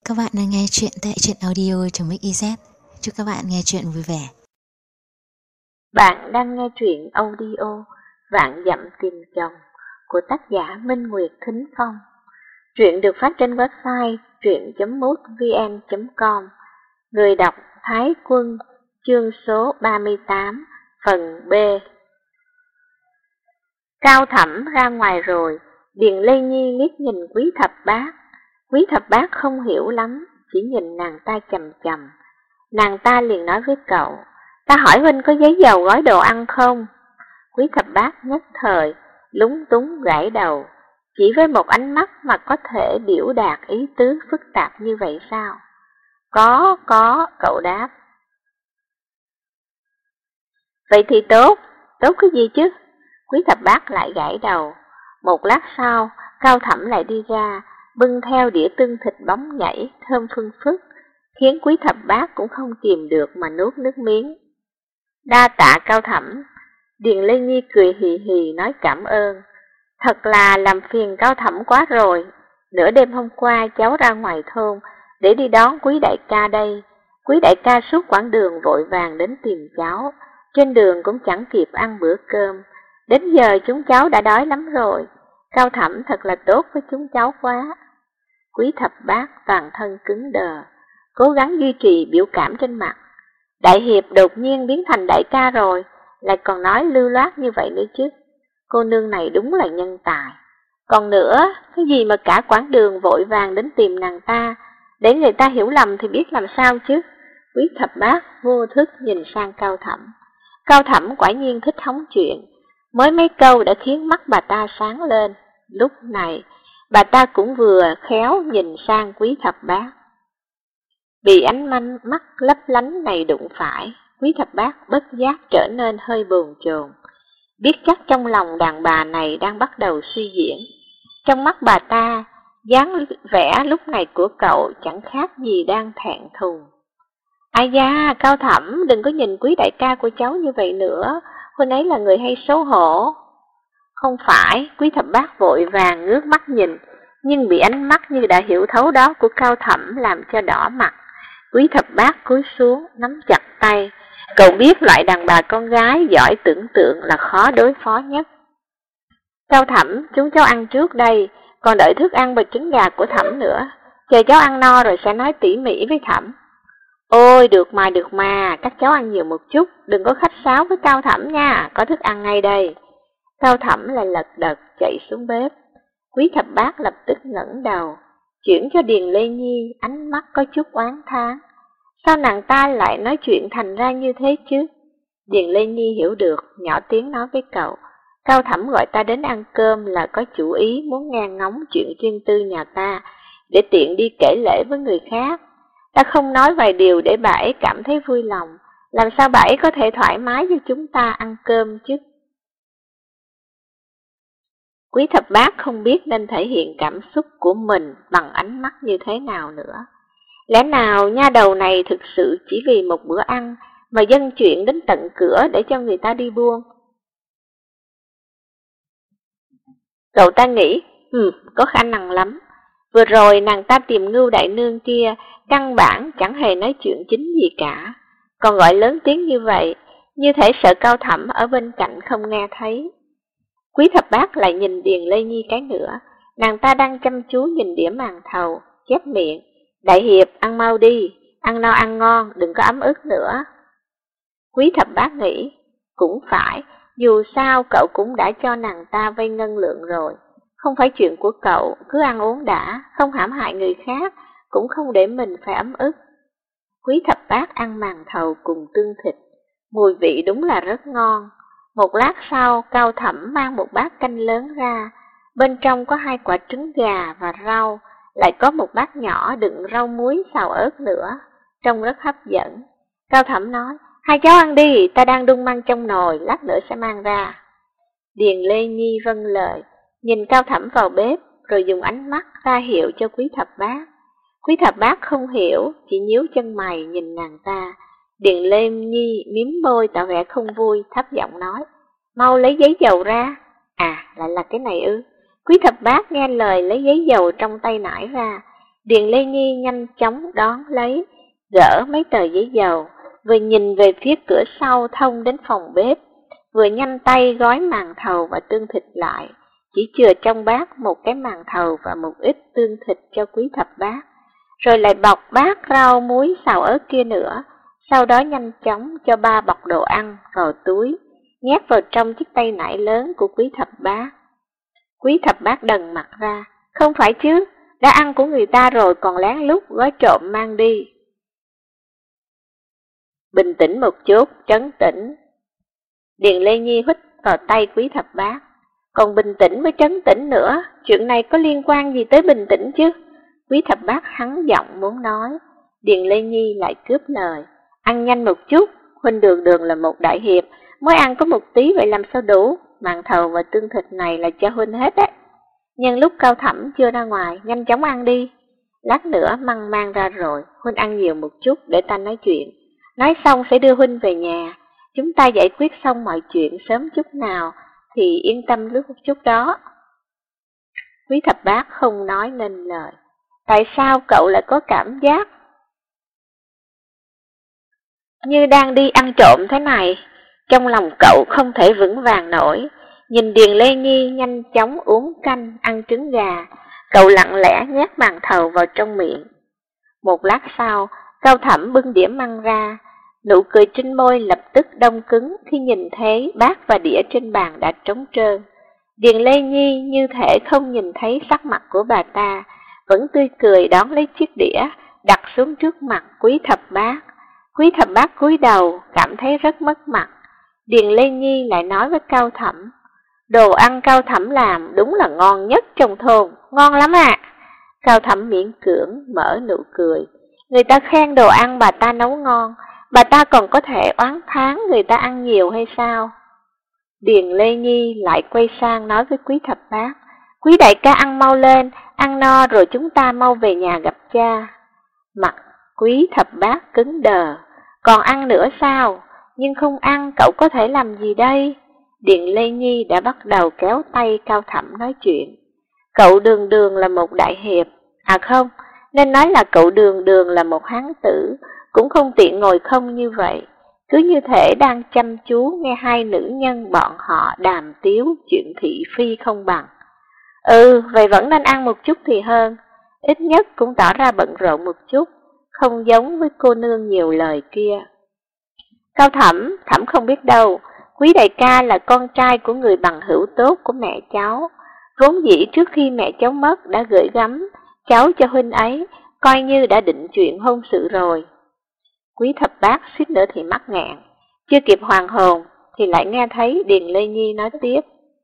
Các bạn đang nghe chuyện tại truyện audio.mix.iz. Chúc các bạn nghe chuyện vui vẻ. Bạn đang nghe truyện audio Vạn Dặm Tìm Chồng của tác giả Minh Nguyệt Thính Phong. Truyện được phát trên website truyện.mútvn.com. Người đọc Thái Quân, chương số 38, phần B. Cao Thẩm ra ngoài rồi, Điền Lê Nhi liếc nhìn Quý Thập Bát. Quý Thập Bát không hiểu lắm, chỉ nhìn nàng ta chằm chằm. Nàng ta liền nói với cậu: "Ta hỏi huynh có giấy dầu gói đồ ăn không?" Quý Thập Bát nhất thời lúng túng gãi đầu. Chỉ với một ánh mắt mà có thể biểu đạt ý tứ phức tạp như vậy sao? Có, cậu đáp. Vậy thì tốt cái gì chứ? Quý Thập Bát lại gãi đầu. Một lát sau, Cao Thẩm lại đi ra, bưng theo đĩa tương thịt bóng nhảy, thơm phưng phức, khiến Quý Thập Bát cũng không kìm được mà nuốt nước miếng. Đa tạ Cao Thẩm. Điền Lê Nhi cười hì hì nói cảm ơn. Thật là làm phiền Cao Thẩm quá rồi. Nửa đêm hôm qua cháu ra ngoài thôn để đi đón Quý đại ca đây. Quý đại ca suốt quãng đường vội vàng đến tìm cháu. Trên đường cũng chẳng kịp ăn bữa cơm. Đến giờ chúng cháu đã đói lắm rồi. Cao Thẩm thật là tốt với chúng cháu quá. Quý Thập Bát toàn thân cứng đờ, cố gắng duy trì biểu cảm trên mặt. Đại hiệp đột nhiên biến thành đại ca rồi, lại còn nói lưu loát như vậy nữa chứ. Cô nương này đúng là nhân tài. Còn nữa, cái gì mà cả quãng đường vội vàng đến tìm nàng ta, để người ta hiểu lầm thì biết làm sao chứ. Quý Thập Bát vô thức nhìn sang Cao Thẩm. Cao Thẩm quả nhiên thích hóng chuyện, mới mấy câu đã khiến mắt bà ta sáng lên. Lúc này, bà ta cũng vừa khéo nhìn sang Quý Thập Bát. Bị ánh mắt lấp lánh này đụng phải, Quý Thập Bát bất giác trở nên hơi bồn chồn. Biết chắc trong lòng đàn bà này đang bắt đầu suy diễn. Trong mắt bà ta, dáng vẻ lúc này của cậu chẳng khác gì đang thẹn thùng. Ai da, Cao Thẩm, đừng có nhìn Quý đại ca của cháu như vậy nữa, huynh ấy là người hay xấu hổ. Không phải, Quý Thập Bát vội vàng ngước mắt nhìn, nhưng bị ánh mắt như đã hiểu thấu đó của Cao Thẩm làm cho đỏ mặt. Quý Thập Bát cúi xuống, nắm chặt tay. Cậu biết loại đàn bà con gái giỏi tưởng tượng là khó đối phó nhất. Cao Thẩm, chúng cháu ăn trước đây, còn đợi thức ăn và trứng gà của Thẩm nữa. Chờ cháu ăn no rồi sẽ nói tỉ mỉ với Thẩm. Ôi, được mà, các cháu ăn nhiều một chút, đừng có khách sáo với Cao Thẩm nha, có thức ăn ngay đây. Cao Thẩm lại lật đật chạy xuống bếp. Quý Thập Bát lập tức ngẩng đầu, chuyển cho Điền Lê Nhi ánh mắt có chút oán thán. Sao nàng ta lại nói chuyện thành ra như thế chứ? Điền Lê Nhi hiểu được, nhỏ tiếng nói với cậu. Cao Thẩm gọi ta đến ăn cơm là có chủ ý muốn nghe ngóng chuyện riêng tư nhà ta, để tiện đi kể lể với người khác. Ta không nói vài điều để bà ấy cảm thấy vui lòng, làm sao bà ấy có thể thoải mái cho chúng ta ăn cơm chứ? Quý Thập Bát không biết nên thể hiện cảm xúc của mình bằng ánh mắt như thế nào nữa. Lẽ nào nha đầu này thực sự chỉ vì một bữa ăn mà dâng chuyện đến tận cửa để cho người ta đi buôn? Cậu ta nghĩ, có khả năng lắm. Vừa rồi nàng ta tìm Ngưu đại nương kia, căn bản chẳng hề nói chuyện chính gì cả. Còn gọi lớn tiếng như vậy, như thể sợ Cao Thẩm ở bên cạnh không nghe thấy. Quý Thập Bát lại nhìn Điền Lê Nhi cái nữa. Nàng ta đang chăm chú nhìn đĩa màn thầu, chép miệng. Đại hiệp, ăn mau đi, ăn no ăn ngon, đừng có ấm ức nữa. Quý Thập Bát nghĩ, cũng phải, dù sao cậu cũng đã cho nàng ta vay ngân lượng rồi. Không phải chuyện của cậu, cứ ăn uống đã, không hãm hại người khác, cũng không để mình phải ấm ức. Quý Thập Bát ăn màn thầu cùng tương thịt, mùi vị đúng là rất ngon. Một lát sau, Cao Thẩm mang một bát canh lớn ra, bên trong có 2 quả trứng gà và rau, lại có một bát nhỏ đựng rau muối xào ớt nữa, trông rất hấp dẫn. Cao Thẩm nói, hai cháu ăn đi, ta đang đun măng trong nồi, lát nữa sẽ mang ra. Điền Lê Nhi vâng lời, nhìn Cao Thẩm vào bếp, rồi dùng ánh mắt ra hiệu cho Quý Thập Bát. Quý Thập Bát không hiểu, chỉ nhíu chân mày nhìn nàng ta. Điền Lê Nhi miếm môi tỏ vẻ không vui, thấp giọng nói, mau lấy giấy dầu ra. À, lại là cái này ư? Quý Thập Bát nghe lời lấy giấy dầu trong tay nải ra. Điền Lê Nhi nhanh chóng đón lấy, gỡ mấy tờ giấy dầu, vừa nhìn về phía cửa sau thông đến phòng bếp, vừa nhanh tay gói màn thầu và tương thịt lại, chỉ chừa trong bát một cái màn thầu và một ít tương thịt cho Quý Thập Bát, rồi lại bọc bát rau muối xào ớt kia nữa, sau đó nhanh chóng cho 3 bọc đồ ăn vào túi, nhét vào trong chiếc tay nải lớn của Quý Thập Bát. Quý Thập Bát đần mặt ra, không phải chứ, đã ăn của người ta rồi còn lén lút gói trộm mang đi. Bình tĩnh một chút, trấn tĩnh. Điền Lê Nhi hít vào tay Quý Thập Bát. Còn bình tĩnh mới trấn tĩnh nữa, chuyện này có liên quan gì tới bình tĩnh chứ? Quý Thập Bát hắn giọng muốn nói. Điền Lê Nhi lại cướp lời. Ăn nhanh một chút, huynh Đường Đường là một đại hiệp, mới ăn có một tí vậy làm sao đủ? Màn thầu và tương thịt này là cho huynh hết đấy. Nhưng lúc Cao Thẩm chưa ra ngoài, nhanh chóng ăn đi. Lát nữa măng mang ra rồi, huynh ăn nhiều một chút để ta nói chuyện. Nói xong sẽ đưa huynh về nhà. Chúng ta giải quyết xong mọi chuyện sớm chút nào thì yên tâm lúc một chút đó. Quý Thập Bát không nói nên lời. Tại sao cậu lại có cảm giác như đang đi ăn trộm thế này? Trong lòng cậu không thể vững vàng nổi. Nhìn Điền Lê Nhi nhanh chóng uống canh, ăn trứng gà, cậu lặng lẽ nhét màn thầu vào trong miệng. Một lát sau, Cao Thẩm bưng đĩa măng ra, nụ cười trên môi lập tức đông cứng khi nhìn thấy bát và đĩa trên bàn đã trống trơn. Điền Lê Nhi như thể không nhìn thấy sắc mặt của bà ta, vẫn tươi cười đón lấy chiếc đĩa, đặt xuống trước mặt Quý Thập Bát. Quý Thập Bát cúi đầu, cảm thấy rất mất mặt. Điền Lê Nhi lại nói với Cao Thẩm, đồ ăn Cao Thẩm làm đúng là ngon nhất trong thôn, ngon lắm ạ. Cao Thẩm miễn cưỡng mở nụ cười. Người ta khen đồ ăn bà ta nấu ngon, bà ta còn có thể oán thán người ta ăn nhiều hay sao? Điền Lê Nhi lại quay sang nói với Quý Thập Bát, Quý đại ca ăn mau lên, ăn no rồi chúng ta mau về nhà gặp cha. Mặt Quý Thập Bát cứng đờ, còn ăn nữa sao? Nhưng không ăn cậu có thể làm gì đây? Điền Lê Nhi đã bắt đầu kéo tay Cao Thẩm nói chuyện. Cậu Đường Đường là một đại hiệp, à không, nên nói là cậu Đường Đường là một hán tử, cũng không tiện ngồi không như vậy. Cứ như thể đang chăm chú nghe hai nữ nhân bọn họ đàm tiếu chuyện thị phi không bằng. Vậy vẫn nên ăn một chút thì hơn, ít nhất cũng tỏ ra bận rộn một chút, không giống với cô nương nhiều lời kia. Cao Thẩm, Thẩm không biết đâu, Quý đại ca là con trai của người bằng hữu tốt của mẹ cháu. Vốn dĩ trước khi mẹ cháu mất đã gửi gắm cháu cho huynh ấy, coi như đã định chuyện hôn sự rồi. Quý Thập Bát suýt nữa thì mắc nghẹn, chưa kịp hoàn hồn thì lại nghe thấy Điền Lê Nhi nói tiếp.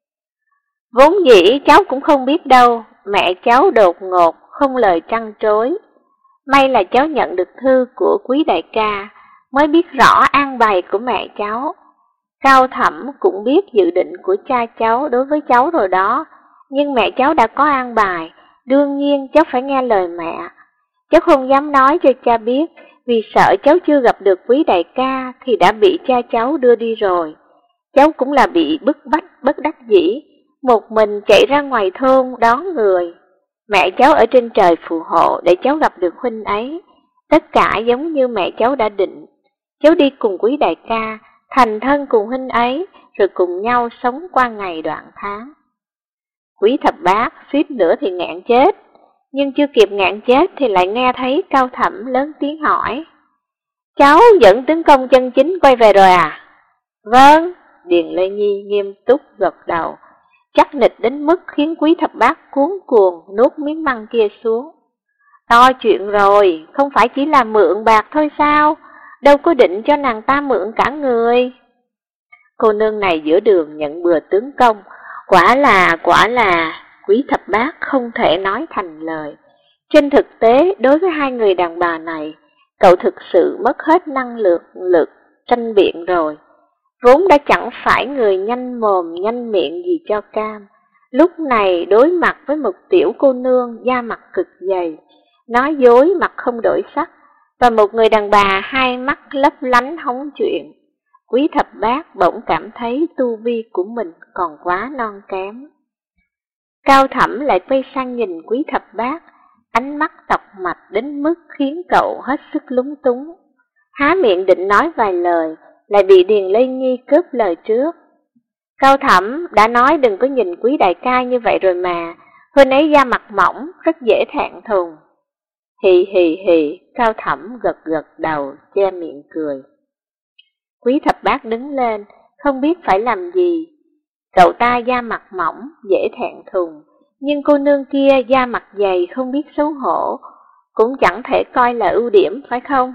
Vốn dĩ cháu cũng không biết đâu, mẹ cháu đột ngột, không lời trăn trối. May là cháu nhận được thư của Quý đại ca, mới biết rõ an bài của mẹ cháu. Cao Thẩm cũng biết dự định của cha cháu đối với cháu rồi đó, nhưng mẹ cháu đã có an bài, đương nhiên cháu phải nghe lời mẹ. Cháu không dám nói cho cha biết, vì sợ cháu chưa gặp được Quý đại ca thì đã bị cha cháu đưa đi rồi. Cháu cũng là bị bức bách bất đắc dĩ, một mình chạy ra ngoài thôn đón người. Mẹ cháu ở trên trời phù hộ để cháu gặp được huynh ấy. Tất cả giống như mẹ cháu đã định. Cháu đi cùng Quý đại ca, thành thân cùng huynh ấy, rồi cùng nhau sống qua ngày đoạn tháng. Quý Thập Bát suýt nữa thì ngạn chết, nhưng chưa kịp ngạn chết thì lại nghe thấy Cao Thẩm lớn tiếng hỏi. Cháu dẫn tướng công chân chính quay về rồi à? Vâng, Điền Lê Nhi nghiêm túc gật đầu, chắc nịch đến mức khiến Quý Thập Bát cuống cuồng nuốt miếng măng kia xuống. To chuyện rồi, không phải chỉ là mượn bạc thôi sao? Đâu có định cho nàng ta mượn cả người. Cô nương này giữa đường nhận bừa tướng công, quả là, Quý Thập Bát không thể nói thành lời. Trên thực tế, đối với hai người đàn bà này, cậu thực sự mất hết năng lực tranh biện rồi. Vốn đã chẳng phải người nhanh mồm nhanh miệng gì cho cam, lúc này đối mặt với một tiểu cô nương da mặt cực dày, nói dối mặt không đổi sắc, và một người đàn bà hai mắt lấp lánh hóng chuyện. Quý Thập Bát bỗng cảm thấy tu vi của mình còn quá non kém. Cao Thẩm lại quay sang nhìn Quý Thập Bát, ánh mắt tọc mạch đến mức khiến cậu hết sức lúng túng. Há miệng định nói vài lời, lại bị Điền Lê Nhi cướp lời trước. Cao Thẩm đã nói đừng có nhìn Quý đại ca như vậy rồi mà, huynh ấy da mặt mỏng, rất dễ thẹn thùng. Hì hì hì, Cao Thẩm gật gật đầu, che miệng cười. Quý thập bát đứng lên, không biết phải làm gì. Cậu ta da mặt mỏng, dễ thẹn thùng, nhưng cô nương kia da mặt dày không biết xấu hổ, cũng chẳng thể coi là ưu điểm, phải không?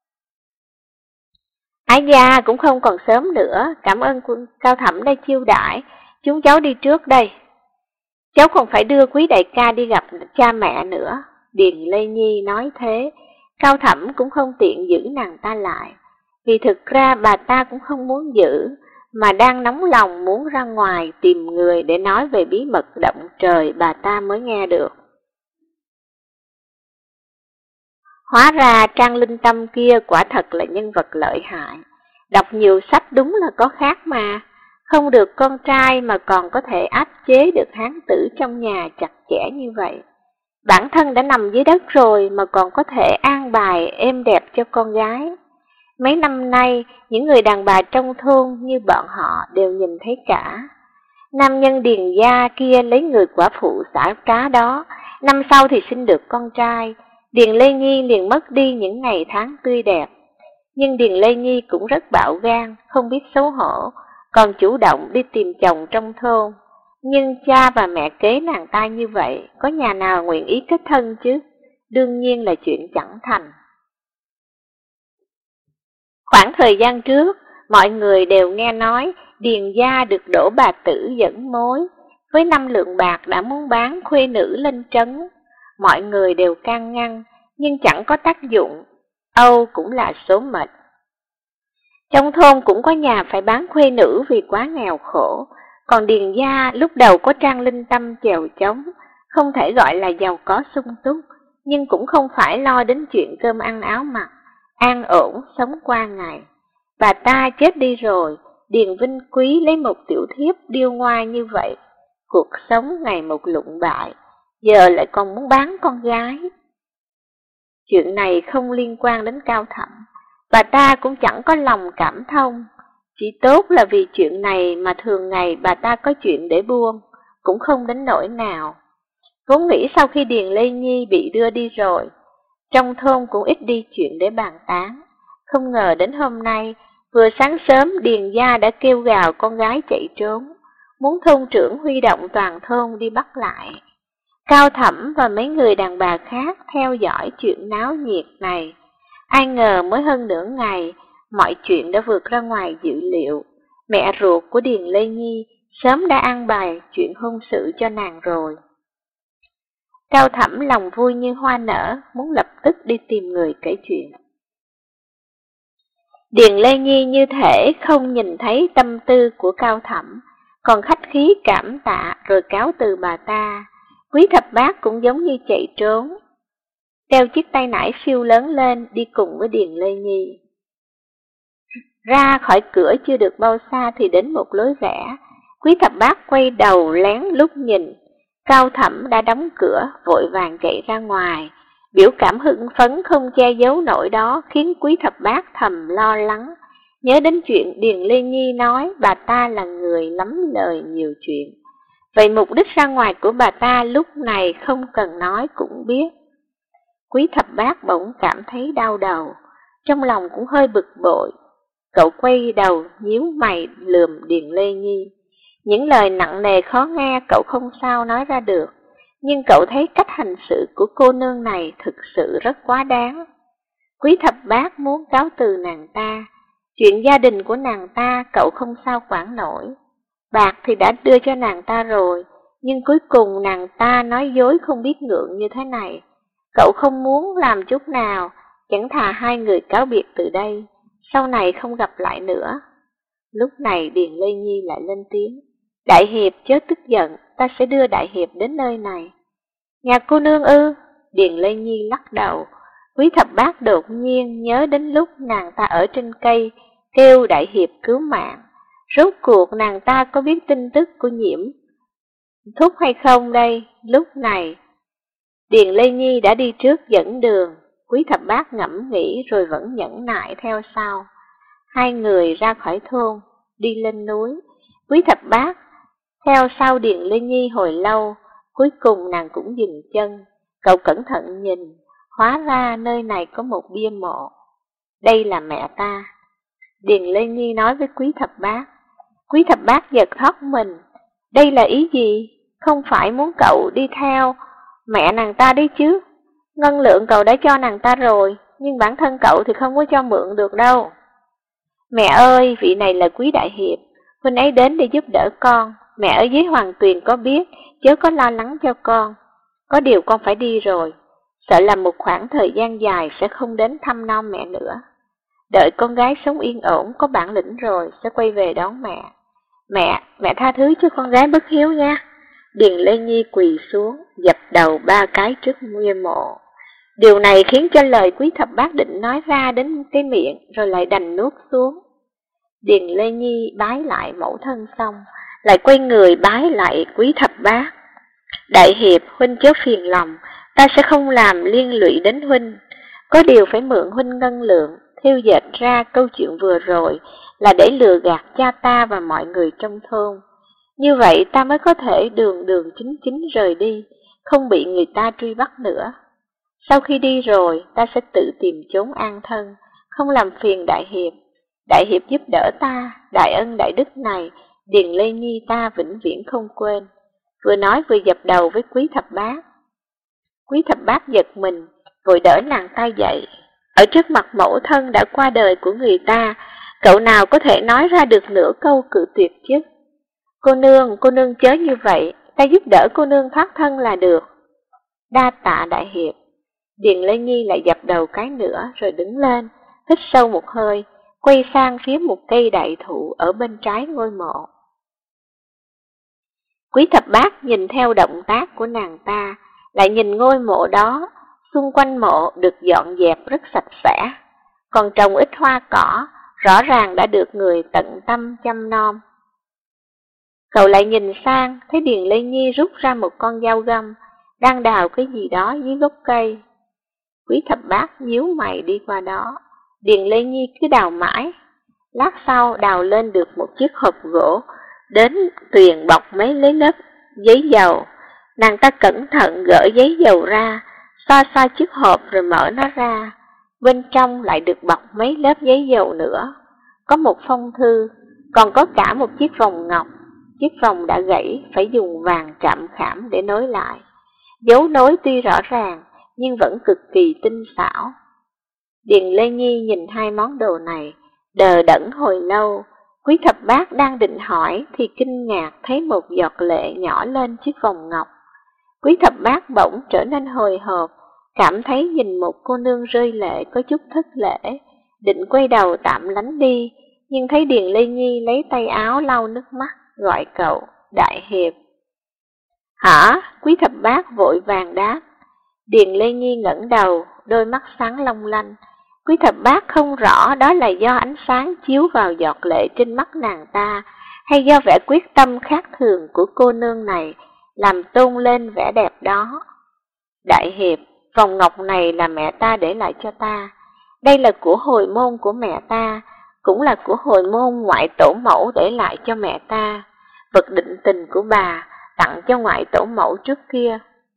Ái gia cũng không còn sớm nữa, cảm ơn Cao Thẩm đã chiêu đãi, chúng cháu đi trước đây. Cháu còn phải đưa Quý đại ca đi gặp cha mẹ nữa. Điền Lê Nhi nói thế, Cao Thẩm cũng không tiện giữ nàng ta lại, vì thực ra bà ta cũng không muốn giữ, mà đang nóng lòng muốn ra ngoài tìm người để nói về bí mật động trời bà ta mới nghe được. Hóa ra Trang Linh Tâm kia quả thật là nhân vật lợi hại, đọc nhiều sách đúng là có khác mà, không được con trai mà còn có thể áp chế được hán tử trong nhà chặt chẽ như vậy. Bản thân đã nằm dưới đất rồi mà còn có thể an bài êm đẹp cho con gái. Mấy năm nay, những người đàn bà trong thôn như bọn họ đều nhìn thấy cả. Nam nhân Điền gia kia lấy người quả phụ xả trá đó, năm sau thì sinh được con trai, Điền Lê Nhi liền mất đi những ngày tháng tươi đẹp. Nhưng Điền Lê Nhi cũng rất bạo gan, không biết xấu hổ, còn chủ động đi tìm chồng trong thôn. Nhưng cha và mẹ kế nàng ta như vậy, có nhà nào nguyện ý kết thân chứ? Đương nhiên là chuyện chẳng thành. Khoảng thời gian trước, mọi người đều nghe nói Điền gia được Đỗ bà tử dẫn mối, với 5 lượng bạc đã muốn bán khuê nữ lên trấn. Mọi người đều can ngăn, nhưng chẳng có tác dụng, Âu cũng là số mệnh. Trong thôn cũng có nhà phải bán khuê nữ vì quá nghèo khổ, còn Điền gia lúc đầu có Trang Linh Tâm chèo chống, không thể gọi là giàu có sung túc, nhưng cũng không phải lo đến chuyện cơm ăn áo mặc, an ổn sống qua ngày. Bà ta chết đi rồi, Điền Vinh Quý lấy một tiểu thiếp điêu ngoa như vậy, cuộc sống ngày một lụng bại, giờ lại còn muốn bán con gái. Chuyện này không liên quan đến Cao Thẩm, bà ta cũng chẳng có lòng cảm thông, chỉ tốt là vì chuyện này mà thường ngày bà ta có chuyện để buông, cũng không đến nỗi nào. Vốn nghĩ sau khi Điền Lê Nhi bị đưa đi rồi, trong thôn cũng ít đi chuyện để bàn tán, không ngờ đến hôm nay, vừa sáng sớm Điền gia đã kêu gào con gái chạy trốn, muốn thôn trưởng huy động toàn thôn đi bắt lại. Cao Thẩm và mấy người đàn bà khác theo dõi chuyện náo nhiệt này. Ai ngờ mới hơn nửa ngày, mọi chuyện đã vượt ra ngoài dự liệu. Mẹ ruột của Điền Lê Nhi sớm đã an bài chuyện hôn sự cho nàng rồi. Cao Thẩm lòng vui như hoa nở, muốn lập tức đi tìm người kể chuyện. Điền Lê Nhi như thể không nhìn thấy tâm tư của Cao Thẩm, còn khách khí cảm tạ rồi cáo từ bà ta. Quý thập bát cũng giống như chạy trốn, đeo chiếc tay nải siêu lớn lên đi cùng với Điền Lê Nhi. Ra khỏi cửa chưa được bao xa thì đến một lối rẽ. Quý thập bát quay đầu lén lút nhìn, Cao Thẩm đã đóng cửa, vội vàng chạy ra ngoài. Biểu cảm hưng phấn không che giấu nổi đó khiến Quý thập bát thầm lo lắng, nhớ đến chuyện Điền Lê Nhi nói bà ta là người lắm lời nhiều chuyện. Vậy mục đích ra ngoài của bà ta lúc này không cần nói cũng biết. Quý thập bát bỗng cảm thấy đau đầu, trong lòng cũng hơi bực bội. Cậu quay đầu nhíu mày lườm Điền Lê Nhi. Những lời nặng nề khó nghe cậu không sao nói ra được, nhưng cậu thấy cách hành sự của cô nương này thực sự rất quá đáng. Quý thập bát muốn cáo từ nàng ta, chuyện gia đình của nàng ta cậu không sao quản nổi. Bạc thì đã đưa cho nàng ta rồi, nhưng cuối cùng nàng ta nói dối không biết ngượng như thế này. Cậu không muốn làm chút nào, chẳng thà hai người cáo biệt từ đây, sau này không gặp lại nữa. Lúc này Điền Lê Nhi lại lên tiếng. Đại hiệp chớ tức giận, ta sẽ đưa đại hiệp đến nơi này. Nhà cô nương ư? Điền Lê Nhi lắc đầu. Quý thập bát đột nhiên nhớ đến lúc nàng ta ở trên cây, kêu đại hiệp cứu mạng. Rốt cuộc nàng ta có biết tin tức của Nhiễm Thúc hay không đây? Lúc này, Điền Lê Nhi đã đi trước dẫn đường, Quý Thập Bát ngẫm nghĩ rồi vẫn nhẫn nại theo sau. Hai người ra khỏi thôn, đi lên núi. Quý Thập Bát theo sau Điền Lê Nhi hồi lâu, cuối cùng nàng cũng dừng chân. Cậu cẩn thận nhìn, hóa ra nơi này có một bia mộ. Đây là mẹ ta. Điền Lê Nhi nói với Quý Thập Bát. Quý Thập Bát giật thót mình. Đây là ý gì? Không phải muốn cậu đi theo mẹ nàng ta đấy chứ? Ngân lượng cậu đã cho nàng ta rồi, nhưng bản thân cậu thì không có cho mượn được đâu. Mẹ ơi, vị này là Quý Đại Hiệp, huynh ấy đến để giúp đỡ con. Mẹ ở dưới Hoàng Tuyền có biết, chớ có lo lắng cho con. Có điều con phải đi rồi, sợ là một khoảng thời gian dài sẽ không đến thăm nom mẹ nữa. Đợi con gái sống yên ổn, có bản lĩnh rồi, sẽ quay về đón mẹ. Mẹ tha thứ cho con gái bất hiếu nha. Điền Lê Nhi quỳ xuống, dập đầu 3 cái trước bia mộ. Điều này khiến cho lời Quý Thập Bát định nói ra đến cái miệng, rồi lại đành nuốt xuống. Điền Lê Nhi bái lại mẫu thân xong, lại quay người bái lại Quý Thập Bát. Đại hiệp, huynh chớ phiền lòng, ta sẽ không làm liên lụy đến huynh. Có điều phải mượn huynh ngân lượng, thêu dệt ra câu chuyện vừa rồi là để lừa gạt cha ta và mọi người trong thôn. Như vậy ta mới có thể đường đường chính chính rời đi, không bị người ta truy bắt nữa. Sau khi đi rồi, ta sẽ tự tìm chốn an thân, không làm phiền đại hiệp. Đại hiệp giúp đỡ ta, đại ân đại đức này, Điền Lê Nhi ta vĩnh viễn không quên. Vừa nói vừa dập đầu với Quý Thập Bát. Quý Thập Bát giật mình, vội đỡ nàng ta dậy. Ở trước mặt mẫu thân đã qua đời của người ta, cậu nào có thể nói ra được nửa câu cự tuyệt chứ? Cô nương chớ như vậy, ta giúp đỡ cô nương thoát thân là được. Đa tạ đại hiệp. Điền Lê Nhi lại dập đầu cái nữa rồi đứng lên, hít sâu một hơi, quay sang phía một cây đại thụ ở bên trái ngôi mộ. Quý Thập Bát nhìn theo động tác của nàng ta, lại nhìn ngôi mộ đó, xung quanh mộ được dọn dẹp rất sạch sẽ, còn trồng ít hoa cỏ, rõ ràng đã được người tận tâm chăm nom. Cậu lại nhìn sang, thấy Điền Lê Nhi rút ra một con dao găm, đang đào cái gì đó dưới gốc cây. Quý Thập Bát nhíu mày đi qua đó, Điền Lê Nhi cứ đào mãi. Lát sau đào lên được một chiếc hộp gỗ, đến tuyền bọc mấy lấy lớp giấy dầu. Nàng ta cẩn thận gỡ giấy dầu ra, xoa chiếc hộp rồi mở nó ra. Bên trong lại được bọc mấy lớp giấy dầu nữa. Có một phong thư, còn có cả một chiếc vòng ngọc. Chiếc vòng đã gãy, phải dùng vàng chạm khảm để nối lại. Dấu nối tuy rõ ràng, nhưng vẫn cực kỳ tinh xảo. Điền Lê Nhi nhìn hai món đồ này, đờ đẫn hồi lâu. Quý Thập Bát đang định hỏi thì kinh ngạc thấy một giọt lệ nhỏ lên chiếc vòng ngọc. Quý Thập Bát bỗng trở nên hồi hộp, cảm thấy nhìn một cô nương rơi lệ có chút thất lễ, định quay đầu tạm lánh đi, nhưng thấy Điền Lê Nhi lấy tay áo lau nước mắt, gọi cậu, đại hiệp. Hả? Quý Thập Bát vội vàng đáp. Điền Lê Nhi ngẩng đầu, đôi mắt sáng long lanh. Quý Thập Bát không rõ đó là do ánh sáng chiếu vào giọt lệ trên mắt nàng ta, hay do vẻ quyết tâm khác thường của cô nương này làm tôn lên vẻ đẹp đó. Đại hiệp, vòng ngọc này là mẹ ta để lại cho ta. Đây là của hồi môn của mẹ ta, cũng là của hồi môn ngoại tổ mẫu để lại cho mẹ ta. Vật định tình của bà tặng cho ngoại tổ mẫu trước kia,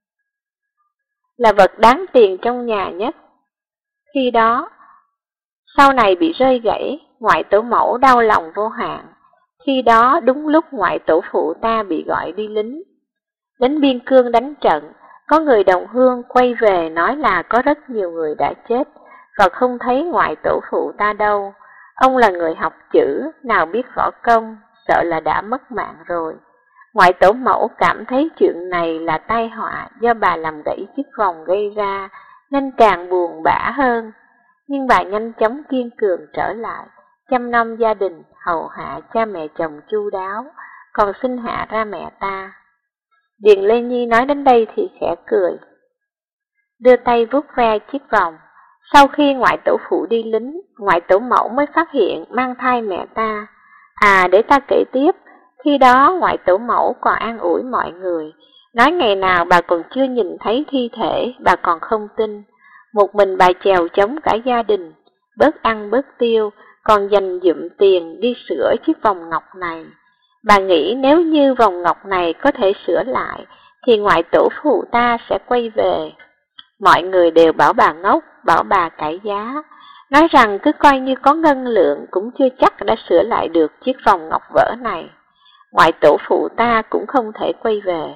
là vật đáng tiền trong nhà nhất. Khi đó, sau này bị rơi gãy, ngoại tổ mẫu đau lòng vô hạn. Khi đó đúng lúc ngoại tổ phụ ta bị gọi đi lính. Đến biên cương đánh trận, có người đồng hương quay về nói là có rất nhiều người đã chết, và không thấy ngoại tổ phụ ta đâu. Ông là người học chữ, nào biết võ công, sợ là đã mất mạng rồi. Ngoại tổ mẫu cảm thấy chuyện này là tai họa do bà làm gãy chiếc vòng gây ra, nên càng buồn bã hơn. Nhưng bà nhanh chóng kiên cường trở lại, chăm nom gia đình, hầu hạ cha mẹ chồng chu đáo, còn sinh hạ ra mẹ ta. Điền Lê Nhi nói đến đây thì khẽ cười, đưa tay vuốt ve chiếc vòng. Sau khi ngoại tổ phụ đi lính, ngoại tổ mẫu mới phát hiện mang thai mẹ ta. À, để ta kể tiếp. Khi đó ngoại tổ mẫu còn an ủi mọi người, Nói ngày nào bà còn chưa nhìn thấy thi thể, bà còn không tin. Một mình bà chèo chống cả gia đình, bớt ăn bớt tiêu, còn dành dụm tiền đi sửa chiếc vòng ngọc này. Bà nghĩ nếu như vòng ngọc này có thể sửa lại, thì ngoại tổ phụ ta sẽ quay về. Mọi người đều bảo bà ngốc, bảo bà cãi giá, nói rằng cứ coi như có ngân lượng cũng chưa chắc đã sửa lại được chiếc vòng ngọc vỡ này. Ngoại tổ phụ ta cũng không thể quay về.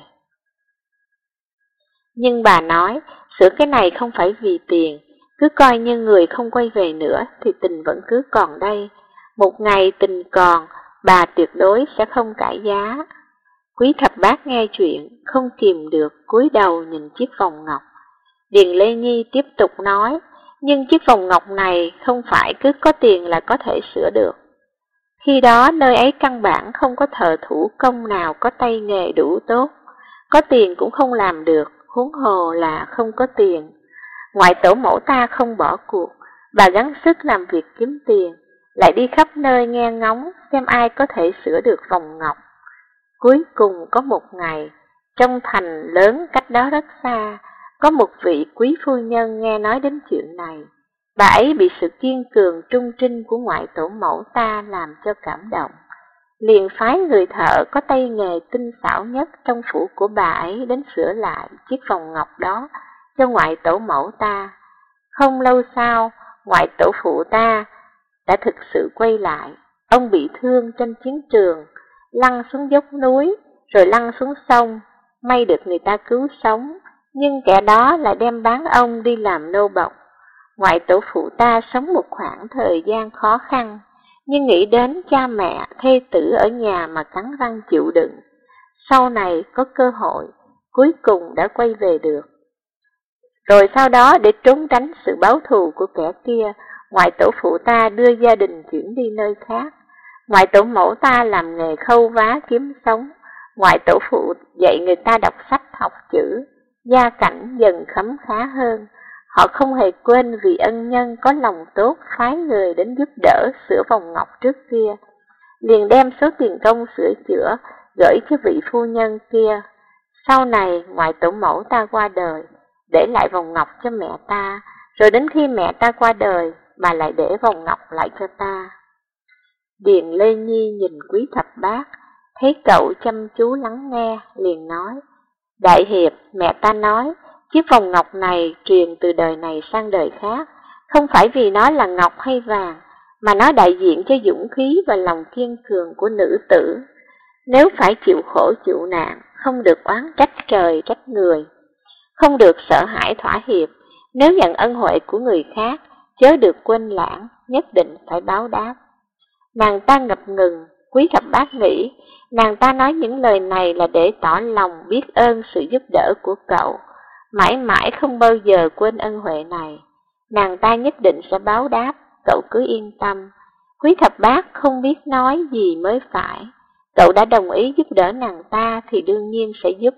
Nhưng bà nói, sửa cái này không phải vì tiền, cứ coi như người không quay về nữa thì tình vẫn cứ còn đây. Một ngày tình còn, bà tuyệt đối sẽ không cãi giá. Quý thập bát nghe chuyện, không kìm được cúi đầu nhìn chiếc vòng ngọc. Điền Lê Nhi tiếp tục nói, nhưng chiếc vòng ngọc này không phải cứ có tiền là có thể sửa được. Khi đó nơi ấy căn bản không có thợ thủ công nào có tay nghề đủ tốt, có tiền cũng không làm được, huống hồ là không có tiền. Ngoại tổ mẫu ta không bỏ cuộc, bà gắng sức làm việc kiếm tiền, lại đi khắp nơi nghe ngóng xem ai có thể sửa được vòng ngọc. Cuối cùng có một ngày, trong thành lớn cách đó rất xa, có một vị quý phu nhân nghe nói đến chuyện này. Bà ấy bị sự kiên cường trung trinh của ngoại tổ mẫu ta làm cho cảm động. Liền phái người thợ có tay nghề tinh xảo nhất trong phủ của bà ấy đến sửa lại chiếc vòng ngọc đó cho ngoại tổ mẫu ta. Không lâu sau, ngoại tổ phụ ta đã thực sự quay lại. Ông bị thương trên chiến trường, lăn xuống dốc núi, rồi lăn xuống sông, may được người ta cứu sống, nhưng kẻ đó lại đem bán ông đi làm nô bộc. Ngoại tổ phụ ta sống một khoảng thời gian khó khăn, nhưng nghĩ đến cha mẹ, thê tử ở nhà mà cắn răng chịu đựng. Sau này có cơ hội, cuối cùng đã quay về được. Rồi sau đó để trốn tránh sự báo thù của kẻ kia, ngoại tổ phụ ta đưa gia đình chuyển đi nơi khác. Ngoại tổ mẫu ta làm nghề khâu vá kiếm sống, ngoại tổ phụ dạy người ta đọc sách học chữ, gia cảnh dần khấm khá hơn. Họ không hề quên vì ân nhân có lòng tốt phái người đến giúp đỡ sửa vòng ngọc trước kia, liền đem số tiền công sửa chữa gửi cho vị phu nhân kia. Sau này ngoại tổ mẫu ta qua đời, để lại vòng ngọc cho mẹ ta, rồi đến khi mẹ ta qua đời, bà lại để vòng ngọc lại cho ta. Điền Lê Nhi nhìn Quý thập bát, thấy cậu chăm chú lắng nghe, liền nói, đại hiệp, mẹ ta nói, chiếc vòng ngọc này truyền từ đời này sang đời khác, không phải vì nó là ngọc hay vàng, mà nó đại diện cho dũng khí và lòng kiên cường của nữ tử. Nếu phải chịu khổ chịu nạn, không được oán trách trời trách người, không được sợ hãi thỏa hiệp, nếu nhận ân huệ của người khác, chớ được quên lãng, nhất định phải báo đáp. Nàng ta ngập ngừng, Quý thập bát nghĩ, nàng ta nói những lời này là để tỏ lòng biết ơn sự giúp đỡ của cậu, mãi mãi không bao giờ quên ân huệ này. Nàng ta nhất định sẽ báo đáp, cậu cứ yên tâm. Quý thập bát không biết nói gì mới phải, cậu đã đồng ý giúp đỡ nàng ta thì đương nhiên sẽ giúp.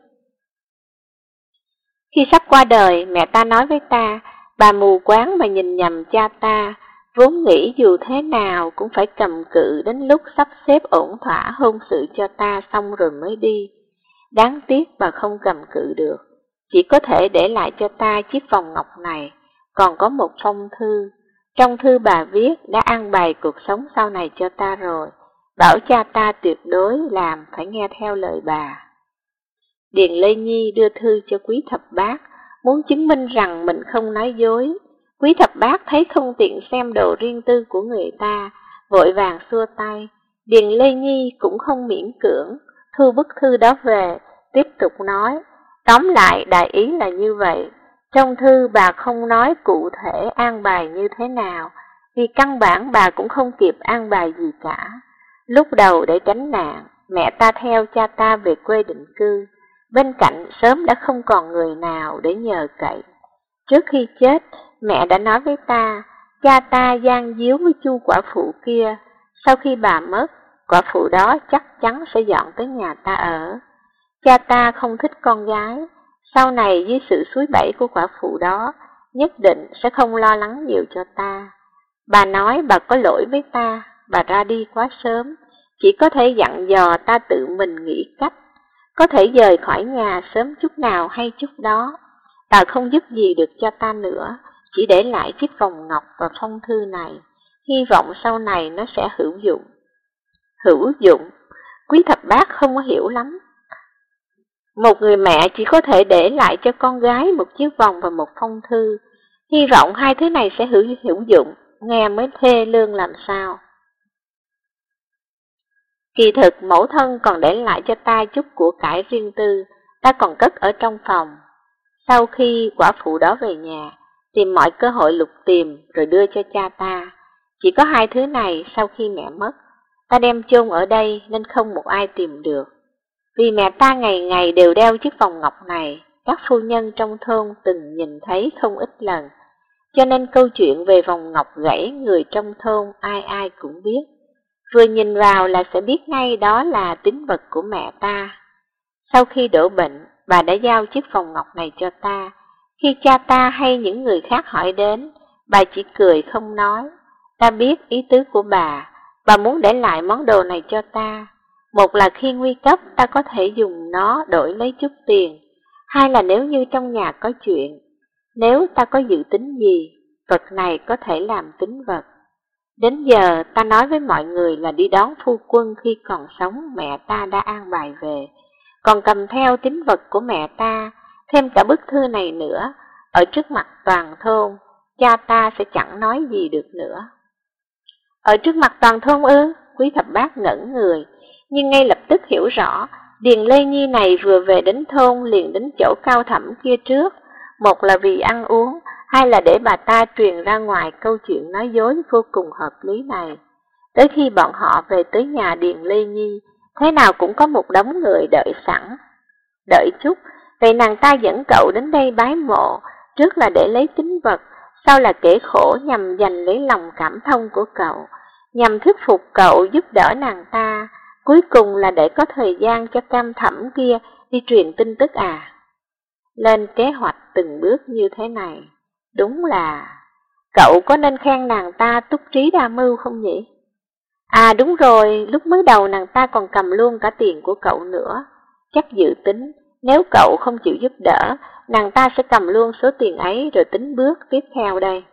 Khi sắp qua đời, mẹ ta nói với ta, bà mù quáng mà nhìn nhầm cha ta, vốn nghĩ dù thế nào cũng phải cầm cự đến lúc sắp xếp ổn thỏa hôn sự cho ta xong rồi mới đi. Đáng tiếc bà không cầm cự được, chỉ có thể để lại cho ta chiếc vòng ngọc này, còn có một phong thư. Trong thư bà viết đã an bài cuộc sống sau này cho ta rồi, bảo cha ta tuyệt đối làm phải nghe theo lời bà. Điền Lê Nhi đưa thư cho Quý thập bát, muốn chứng minh rằng mình không nói dối. Quý thập bát thấy không tiện xem đồ riêng tư của người ta, vội vàng xua tay. Điền Lê Nhi cũng không miễn cưỡng, thu bức thư đó về, tiếp tục nói. Tóm lại đại ý là như vậy, trong thư bà không nói cụ thể an bài như thế nào, vì căn bản bà cũng không kịp an bài gì cả. Lúc đầu để tránh nạn, mẹ ta theo cha ta về quê định cư, bên cạnh sớm đã không còn người nào để nhờ cậy. Trước khi chết, mẹ đã nói với ta, cha ta gian díu với chu quả phụ kia, sau khi bà mất, quả phụ đó chắc chắn sẽ dọn tới nhà ta ở. Cha ta không thích con gái, sau này dưới sự suối bẫy của quả phụ đó, nhất định sẽ không lo lắng nhiều cho ta. Bà nói bà có lỗi với ta, bà ra đi quá sớm, chỉ có thể dặn dò ta tự mình nghĩ cách. có thể rời khỏi nhà sớm chút nào hay chút đó. Ta không giúp gì được cho ta nữa, chỉ để lại chiếc vòng ngọc và phong thư này, hy vọng sau này nó sẽ hữu dụng. Hữu dụng? Quý thập bát không có hiểu lắm. Một người mẹ chỉ có thể để lại cho con gái một chiếc vòng và một phong thư, hy vọng hai thứ này sẽ hữu dụng, nghe mới thê lương làm sao. Kỳ thực mẫu thân còn để lại cho ta chút của cải riêng tư, ta còn cất ở trong phòng. Sau khi quả phụ đó về nhà, tìm mọi cơ hội lục tìm rồi đưa cho cha ta. Chỉ có hai thứ này sau khi mẹ mất, ta đem chôn ở đây nên không một ai tìm được. Vì mẹ ta ngày ngày đều đeo chiếc vòng ngọc này, các phu nhân trong thôn từng nhìn thấy không ít lần, cho nên câu chuyện về vòng ngọc gãy người trong thôn ai ai cũng biết. Vừa nhìn vào là sẽ biết ngay đó là tín vật của mẹ ta. Sau khi đổ bệnh, bà đã giao chiếc vòng ngọc này cho ta. Khi cha ta hay những người khác hỏi đến, bà chỉ cười không nói. Ta biết ý tứ của bà muốn để lại món đồ này cho ta. Một là khi nguy cấp ta có thể dùng nó đổi lấy chút tiền, hai là nếu như trong nhà có chuyện, nếu ta có dự tính gì, vật này có thể làm tín vật. Đến giờ ta nói với mọi người là đi đón phu quân khi còn sống mẹ ta đã an bài về, còn cầm theo tín vật của mẹ ta, thêm cả bức thư này nữa, ở trước mặt toàn thôn, cha ta sẽ chẳng nói gì được nữa. Ở trước mặt toàn thôn ư? Quý thập bát ngẩn người, nhưng ngay lập tức hiểu rõ, Điền Lê Nhi này vừa về đến thôn liền đến chỗ Cao Thẩm kia trước, một là vì ăn uống, hai là để bà ta truyền ra ngoài câu chuyện nói dối vô cùng hợp lý này. Tới khi bọn họ về tới nhà Điền Lê Nhi, thế nào cũng có một đống người đợi sẵn. Đợi chút, vậy nàng ta dẫn cậu đến đây bái mộ, trước là để lấy tín vật, sau là kể khổ nhằm giành lấy lòng cảm thông của cậu, nhằm thuyết phục cậu giúp đỡ nàng ta, cuối cùng là để có thời gian cho Cam Thẩm kia đi truyền tin tức à. Lên kế hoạch từng bước như thế này, đúng là... Cậu có nên khen nàng ta túc trí đa mưu không nhỉ? À đúng rồi, lúc mới đầu nàng ta còn cầm luôn cả tiền của cậu nữa. Chắc dự tính, nếu cậu không chịu giúp đỡ, nàng ta sẽ cầm luôn số tiền ấy rồi tính bước tiếp theo đây.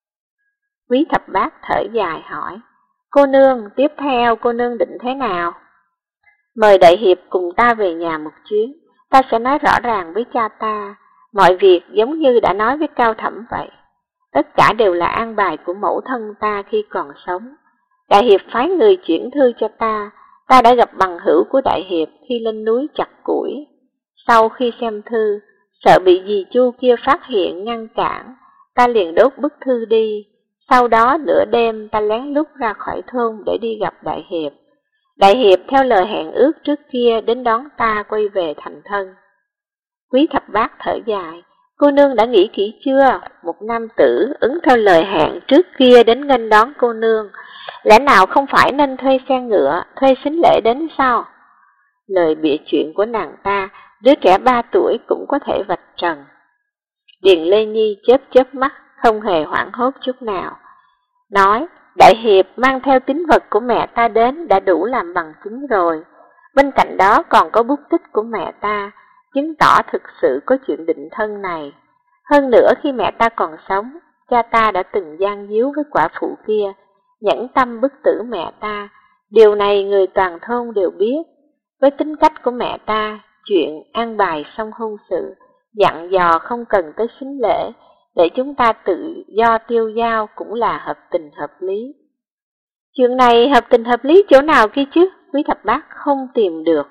Quý thập bát thở dài hỏi, cô nương, tiếp theo cô nương định thế nào? Mời đại hiệp cùng ta về nhà một chuyến, ta sẽ nói rõ ràng với cha ta, mọi việc giống như đã nói với Cao Thẩm vậy. Tất cả đều là an bài của mẫu thân ta khi còn sống. Đại hiệp phái người chuyển thư cho ta đã gặp bằng hữu của đại hiệp khi lên núi chặt củi. Sau khi xem thư, sợ bị dì Chu kia phát hiện ngăn cản, ta liền đốt bức thư đi. Sau đó nửa đêm ta lén lút ra khỏi thôn để đi gặp đại hiệp. Đại hiệp theo lời hẹn ước trước kia đến đón ta quay về thành thân. Quý thập bát thở dài, cô nương đã nghĩ kỹ chưa? Một nam tử ứng theo lời hẹn trước kia đến nghênh đón cô nương, lẽ nào không phải nên thuê xe ngựa, thuê sính lễ đến sao? Lời bịa chuyện của nàng ta, đứa trẻ 3 tuổi cũng có thể vạch trần. Điền Lê Nhi chớp mắt, không hề hoảng hốt chút nào. Nói, đại hiệp mang theo tín vật của mẹ ta đến đã đủ làm bằng chứng rồi. Bên cạnh đó còn có bút tích của mẹ ta, chứng tỏ thực sự có chuyện định thân này. Hơn nữa khi mẹ ta còn sống, cha ta đã từng gian díu với quả phụ kia, nhẫn tâm bức tử mẹ ta. Điều này người toàn thôn đều biết. Với tính cách của mẹ ta, chuyện an bài xong hôn sự, dặn dò không cần tới sính lễ, để chúng ta tự do tiêu dao cũng là hợp tình hợp lý. Chuyện này hợp tình hợp lý chỗ nào kia chứ? Quý thập bát không tìm được.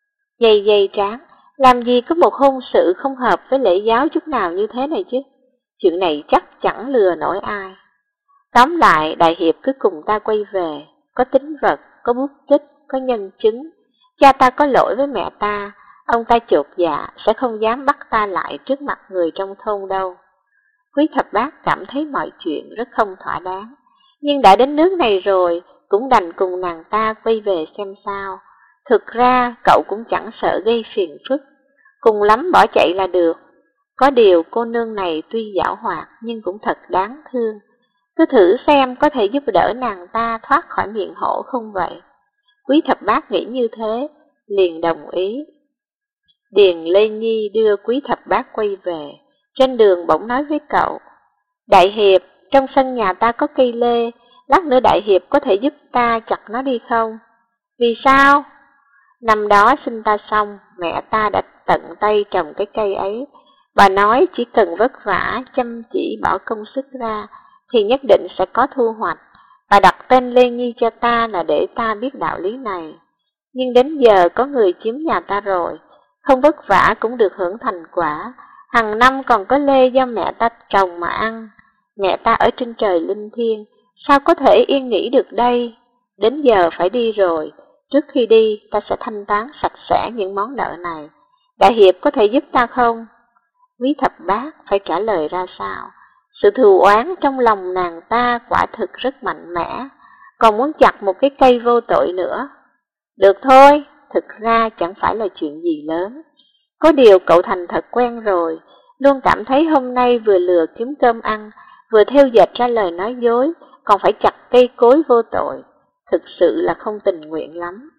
Dây trán, làm gì có một hôn sự không hợp với lễ giáo chút nào như thế này chứ? Chuyện này chắc chẳng lừa nổi ai. Tóm lại, đại hiệp cứ cùng ta quay về, có tín vật, có bút tích, có nhân chứng. Cha ta có lỗi với mẹ ta, ông ta chột dạ, sẽ không dám bắt ta lại trước mặt người trong thôn đâu. Quý thập bát cảm thấy mọi chuyện rất không thỏa đáng, nhưng đã đến nước này rồi, cũng đành cùng nàng ta quay về xem sao. Thực ra, cậu cũng chẳng sợ gây phiền phức, cùng lắm bỏ chạy là được. Có điều cô nương này tuy giảo hoạt nhưng cũng thật đáng thương. Cứ thử xem có thể giúp đỡ nàng ta thoát khỏi miệng hổ không vậy? Quý thập bát nghĩ như thế, liền đồng ý. Điền Lê Nhi đưa Quý Thập Bát quay về. Trên đường bỗng nói với cậu: Đại Hiệp, trong sân nhà ta có cây lê, lát nữa Đại Hiệp có thể giúp ta chặt nó đi không? Vì sao? Năm đó sinh ta xong, mẹ ta đã tận tay trồng cái cây ấy. Bà nói chỉ cần vất vả, chăm chỉ bỏ công sức ra, thì nhất định sẽ có thu hoạch. Bà đặt tên Lê Nhi cho ta là để ta biết đạo lý này. Nhưng đến giờ có người chiếm nhà ta rồi, không vất vả cũng được hưởng thành quả. Hàng năm còn có lê do mẹ ta trồng mà ăn. Mẹ ta ở trên trời linh thiêng, sao có thể yên nghỉ được đây? Đến giờ phải đi rồi, trước khi đi ta sẽ thanh toán sạch sẽ những món nợ này. Đại Hiệp có thể giúp ta không? Quý Thập Bát phải trả lời ra sao? Sự thù oán trong lòng nàng ta quả thực rất mạnh mẽ, còn muốn chặt một cái cây vô tội nữa. Được thôi, thực ra chẳng phải là chuyện gì lớn. Có điều cậu thành thật quen rồi, luôn cảm thấy hôm nay vừa lừa kiếm cơm ăn, vừa theo dệt ra lời nói dối, còn phải chặt cây cối vô tội. Thực sự là không tình nguyện lắm.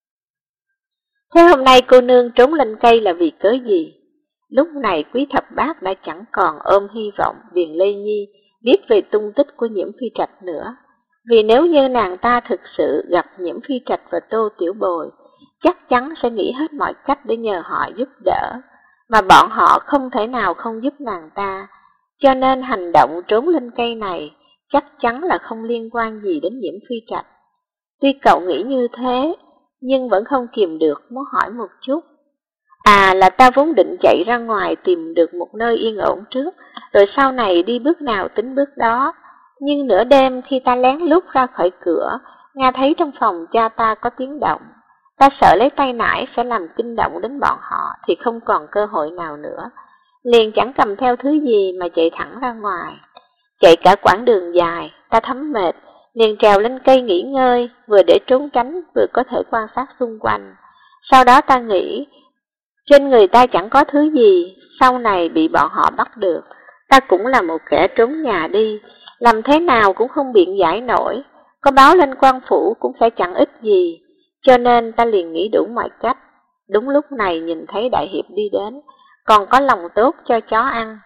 Thế hôm nay cô nương trốn lên cây là vì cớ gì? Lúc này Quý Thập Bát đã chẳng còn ôm hy vọng Điền Lê Nhi biết về tung tích của Nhiễm Phi Trạch nữa. Vì nếu như nàng ta thực sự gặp Nhiễm Phi Trạch và Tô Tiểu Bồi, chắc chắn sẽ nghĩ hết mọi cách để nhờ họ giúp đỡ, mà bọn họ không thể nào không giúp nàng ta, cho nên hành động trốn lên cây này chắc chắn là không liên quan gì đến Nhiễm Phi Trạch. Tuy cậu nghĩ như thế, nhưng vẫn không kìm được muốn hỏi một chút. À, là ta vốn định chạy ra ngoài tìm được một nơi yên ổn trước, rồi sau này đi bước nào tính bước đó. Nhưng nửa đêm khi ta lén lút ra khỏi cửa, nghe thấy trong phòng cha ta có tiếng động. Ta sợ lấy tay nải sẽ làm kinh động đến bọn họ thì không còn cơ hội nào nữa. Liền chẳng cầm theo thứ gì mà chạy thẳng ra ngoài. Chạy cả quãng đường dài, ta thấm mệt, liền trèo lên cây nghỉ ngơi, vừa để trốn tránh vừa có thể quan sát xung quanh. Sau đó ta nghĩ, trên người ta chẳng có thứ gì, sau này bị bọn họ bắt được, ta cũng là một kẻ trốn nhà đi, làm thế nào cũng không biện giải nổi, có báo lên quan phủ cũng sẽ chẳng ích gì, cho nên ta liền nghĩ đủ mọi cách. Đúng lúc này nhìn thấy Đại Hiệp đi đến, còn có lòng tốt cho chó ăn.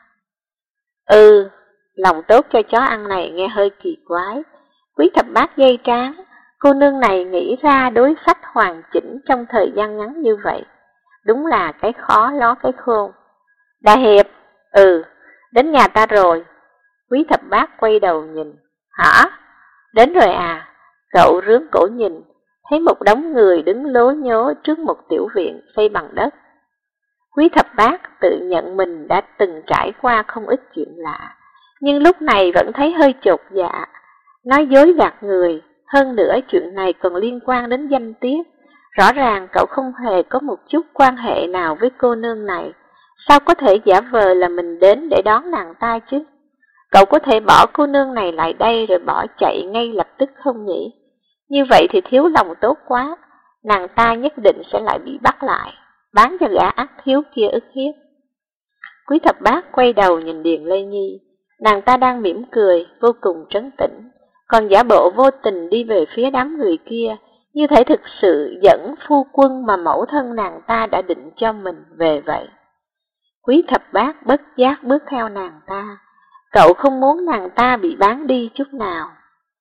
Lòng tốt cho chó ăn này nghe hơi kỳ quái. Quý Thập Bát dây trán, cô nương này nghĩ ra đối sách hoàn chỉnh trong thời gian ngắn như vậy. Đúng là cái khó ló cái khôn. Đại Hiệp, đến nhà ta rồi. Quý Thập Bát quay đầu nhìn. Hả? Đến rồi à? Cậu rướn cổ nhìn, thấy một đống người đứng lố nhố trước một tiểu viện xây bằng đất. Quý Thập Bát tự nhận mình đã từng trải qua không ít chuyện lạ, nhưng lúc này vẫn thấy hơi chột dạ. Nói dối gạt người, hơn nữa chuyện này còn liên quan đến danh tiết. Rõ ràng cậu không hề có một chút quan hệ nào với cô nương này, sao có thể giả vờ là mình đến để đón nàng ta chứ? Cậu có thể bỏ cô nương này lại đây rồi bỏ chạy ngay lập tức không nhỉ? Như vậy thì thiếu lòng tốt quá, nàng ta nhất định sẽ lại bị bắt lại, bán cho gã ác thiếu kia ức hiếp. Quý Thập Bát quay đầu nhìn Điền Lê Nhi, nàng ta đang mỉm cười, vô cùng trấn tĩnh, còn giả bộ vô tình đi về phía đám người kia, như thể thực sự dẫn phu quân mà mẫu thân nàng ta đã định cho mình về vậy. Quý Thập Bát bất giác bước theo nàng ta, cậu không muốn nàng ta bị bán đi chút nào.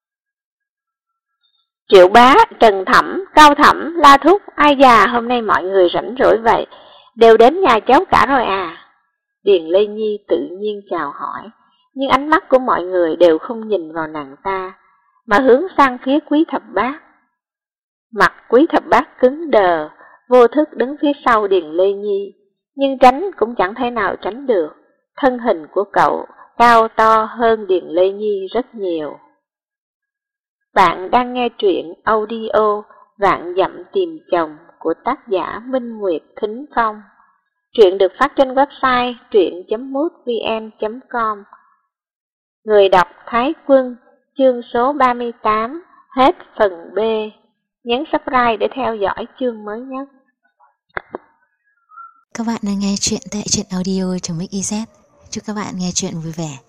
Triệu Bá, Trần Thẩm, Cao Thẩm, La Thúc, ai già hôm nay mọi người rảnh rỗi vậy, đều đến nhà cháu cả rồi à? Điền Lê Nhi tự nhiên chào hỏi, nhưng ánh mắt của mọi người đều không nhìn vào nàng ta, mà hướng sang phía Quý Thập Bát. Mặt Quý Thập Bát cứng đờ, vô thức đứng phía sau Điền Lê Nhi, nhưng tránh cũng chẳng thể nào tránh được, thân hình của cậu cao to hơn Điền Lê Nhi rất nhiều. Bạn đang nghe truyện audio Vạn Dặm Tìm Chồng của tác giả Minh Nguyệt Thính Phong. Truyện được phát trên website truyện.mútvn.com. Người đọc Thái Quân, chương số 38, hết phần B. Nhấn subscribe để theo dõi chương mới nhất. Các bạn đang nghe chuyện tại truyện audio.mix.iz. Chúc các bạn nghe chuyện vui vẻ.